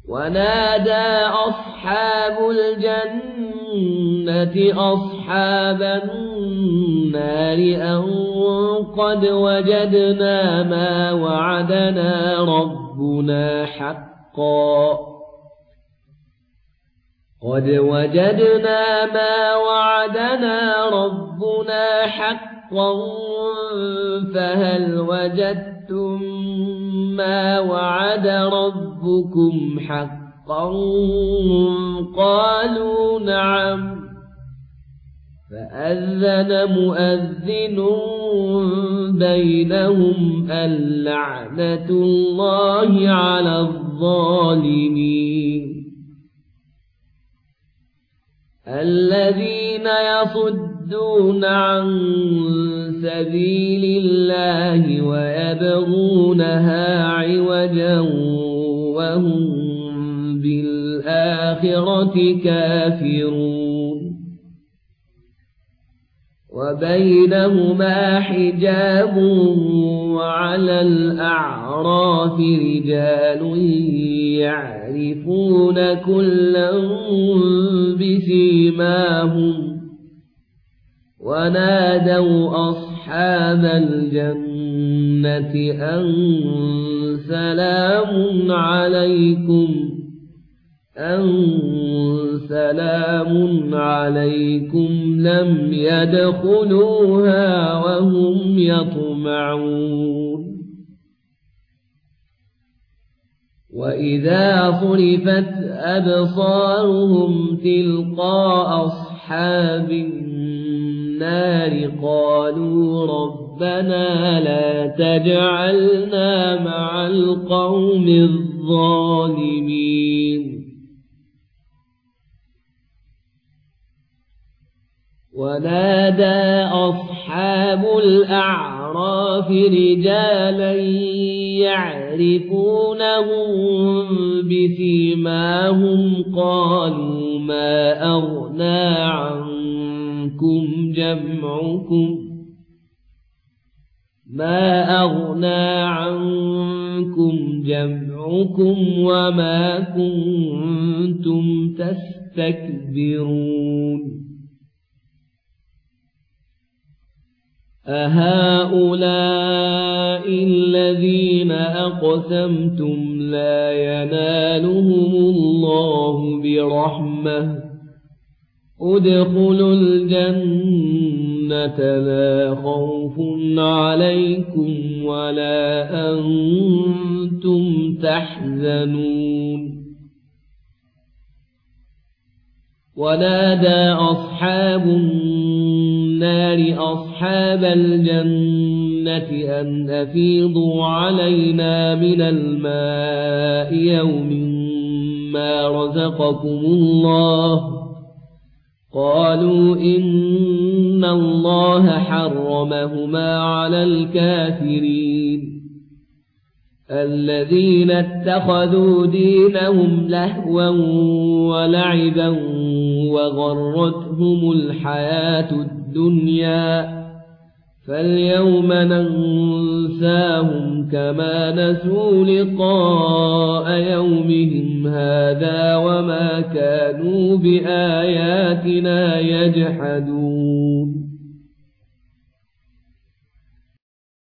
ونادى أصحاب الجنة أصحاب النار أن قد وجدنا ما وعدنا ربنا حقا فهل وجدتم ما وعد ربكم حقا قالوا نعم فأذن مؤذن بينهم اللعنة الله على الظالمين الذين يصدون عن سبيل الله ويبغونها عوجا وهم بالآخرة كافرون وبينهما حجاب وعلى الأعراف رجال يعرفون كلا بسيماهم ونادوا أصحاب الجنة أن سلام عليكم لم يدخلوها وهم يطمعون وإذا صرفت أبصارهم تلقاء أصحاب النار قالوا ربنا لا تجعلنا مع القوم الظالمين ونادى أصحاب الأعراف رجالا يعرفونهم بسيماهم قالوا ما أغنى عنكم جمعكم وما كنتم تستكبرون أهؤلاء الذين أقسمتم لا ينالهم الله برحمة ادخلوا الجنة لا خوف عليكم ولا أنتم تحزنون ونادى أصحاب النار أصحاب الجنة أن أفيضوا علينا من الماء يوم ما رزقكم الله قالوا إن الله حرمهما على الكافرين الذين اتخذوا دينهم لهوا ولعبا وغرتهم الحياة الدنيا فاليوم ننساهم كما نسوا لقاء يومهم هذا وما كانوا بآياتنا يجحدون